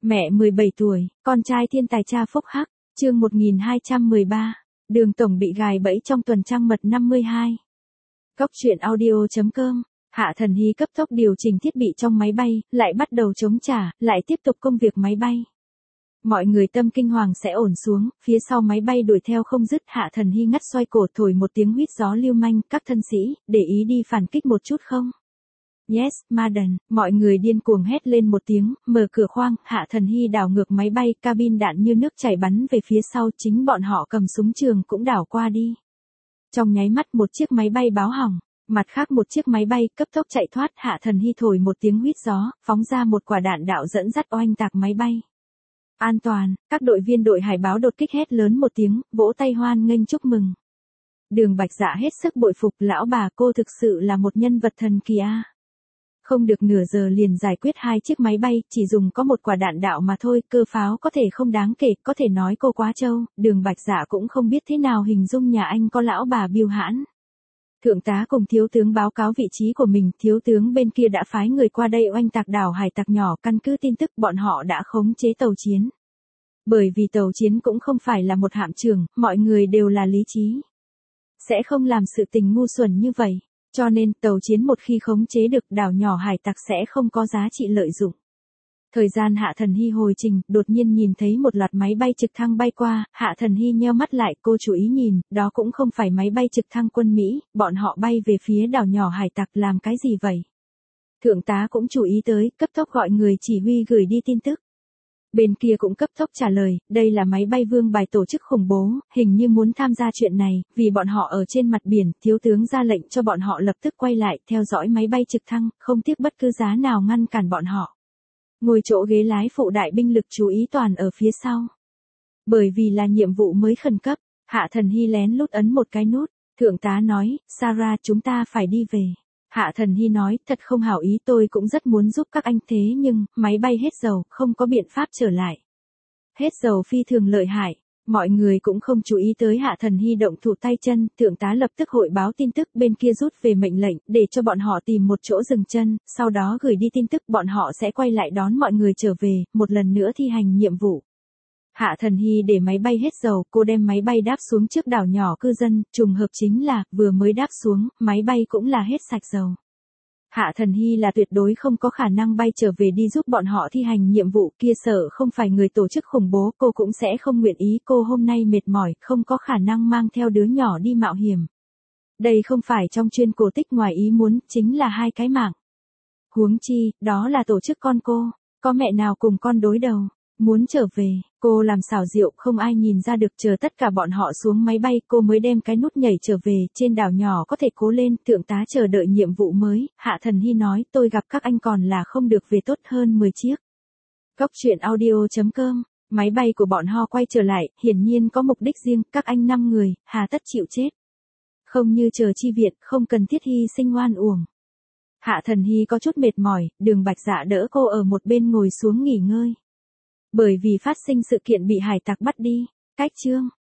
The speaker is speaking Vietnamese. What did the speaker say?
Mẹ 17 tuổi, con trai thiên tài cha phúc hắc, chương 1213, Đường Tổng bị gài bẫy trong tuần trăng mật 52. Cóc truyện audio.com, Hạ Thần Hy cấp tốc điều chỉnh thiết bị trong máy bay, lại bắt đầu chống trả, lại tiếp tục công việc máy bay. Mọi người tâm kinh hoàng sẽ ổn xuống, phía sau máy bay đuổi theo không dứt. Hạ Thần Hy ngắt xoay cổ thổi một tiếng huýt gió lưu manh, các thân sĩ, để ý đi phản kích một chút không? Yes, Madam, mọi người điên cuồng hét lên một tiếng, mở cửa khoang, Hạ Thần Hy đảo ngược máy bay, cabin đạn như nước chảy bắn về phía sau, chính bọn họ cầm súng trường cũng đảo qua đi. Trong nháy mắt một chiếc máy bay báo hỏng, mặt khác một chiếc máy bay cấp tốc chạy thoát. Hạ Thần Hy thổi một tiếng huýt gió, phóng ra một quả đạn đạo dẫn dắt oanh tạc máy bay. An toàn, các đội viên đội hải báo đột kích hét lớn một tiếng, vỗ tay hoan nghênh chúc mừng. Đường Bạch Dạ hết sức bội phục, lão bà cô thực sự là một nhân vật thần kỳ a. Không được nửa giờ liền giải quyết hai chiếc máy bay, chỉ dùng có một quả đạn đạo mà thôi, cơ pháo có thể không đáng kể, có thể nói cô quá trâu. Đường Bạch Dạ cũng không biết thế nào hình dung nhà anh có lão bà biêu hãn. Thượng tá cùng thiếu tướng báo cáo vị trí của mình, thiếu tướng bên kia đã phái người qua đây oanh tạc đảo hải tặc nhỏ, căn cứ tin tức bọn họ đã khống chế tàu chiến. Bởi vì tàu chiến cũng không phải là một hạm trưởng, mọi người đều là lý trí. Sẽ không làm sự tình ngu xuẩn như vậy, cho nên tàu chiến một khi khống chế được đảo nhỏ hải tặc sẽ không có giá trị lợi dụng. Thời gian Hạ Thần Hy hồi trình, đột nhiên nhìn thấy một loạt máy bay trực thăng bay qua, Hạ Thần Hy nheo mắt lại, cô chú ý nhìn, đó cũng không phải máy bay trực thăng quân Mỹ, bọn họ bay về phía đảo nhỏ hải tặc làm cái gì vậy? Thượng tá cũng chú ý tới, cấp tốc gọi người chỉ huy gửi đi tin tức. Bên kia cũng cấp tốc trả lời, đây là máy bay vương bài tổ chức khủng bố, hình như muốn tham gia chuyện này, vì bọn họ ở trên mặt biển, thiếu tướng ra lệnh cho bọn họ lập tức quay lại, theo dõi máy bay trực thăng, không tiếc bất cứ giá nào ngăn cản bọn họ. Ngồi chỗ ghế lái phụ đại binh lực chú ý toàn ở phía sau. Bởi vì là nhiệm vụ mới khẩn cấp, Hạ Thần Hy lén lút ấn một cái nút, thượng tá nói, Sarah chúng ta phải đi về. Hạ Thần Hy nói, thật không hảo ý, tôi cũng rất muốn giúp các anh thế nhưng, máy bay hết dầu, không có biện pháp trở lại. Hết dầu phi thường lợi hại, mọi người cũng không chú ý tới Hạ Thần Hy động thủ tay chân, thượng tá lập tức hội báo tin tức bên kia rút về mệnh lệnh, để cho bọn họ tìm một chỗ dừng chân, sau đó gửi đi tin tức bọn họ sẽ quay lại đón mọi người trở về, một lần nữa thi hành nhiệm vụ. Hạ Thần Hy để máy bay hết dầu, cô đem máy bay đáp xuống trước đảo nhỏ cư dân, trùng hợp chính là, vừa mới đáp xuống, máy bay cũng là hết sạch dầu. Hạ Thần Hy là tuyệt đối không có khả năng bay trở về đi giúp bọn họ thi hành nhiệm vụ, kia sợ không phải người tổ chức khủng bố, cô cũng sẽ không nguyện ý, cô hôm nay mệt mỏi, không có khả năng mang theo đứa nhỏ đi mạo hiểm. Đây không phải trong chuyên cổ tích ngoài ý muốn, chính là hai cái mạng. Huống chi, đó là tổ chức con cô, có mẹ nào cùng con đối đầu. Muốn trở về, cô làm xảo diệu không ai nhìn ra được, chờ tất cả bọn họ xuống máy bay cô mới đem cái nút nhảy trở về, trên đảo nhỏ có thể cố lên, thượng tá chờ đợi nhiệm vụ mới, Hạ Thần Hy nói tôi gặp các anh còn là không được về tốt hơn 10 chiếc. Cóc truyện audio.com, máy bay của bọn họ quay trở lại, hiển nhiên có mục đích riêng, các anh 5 người, hà tất chịu chết. Không như chờ chi viện, không cần thiết hy sinh oan uổng. Hạ Thần Hy có chút mệt mỏi, Đường Bạch Dạ đỡ cô ở một bên ngồi xuống nghỉ ngơi. Bởi vì phát sinh sự kiện bị hải tặc bắt đi, cách chương.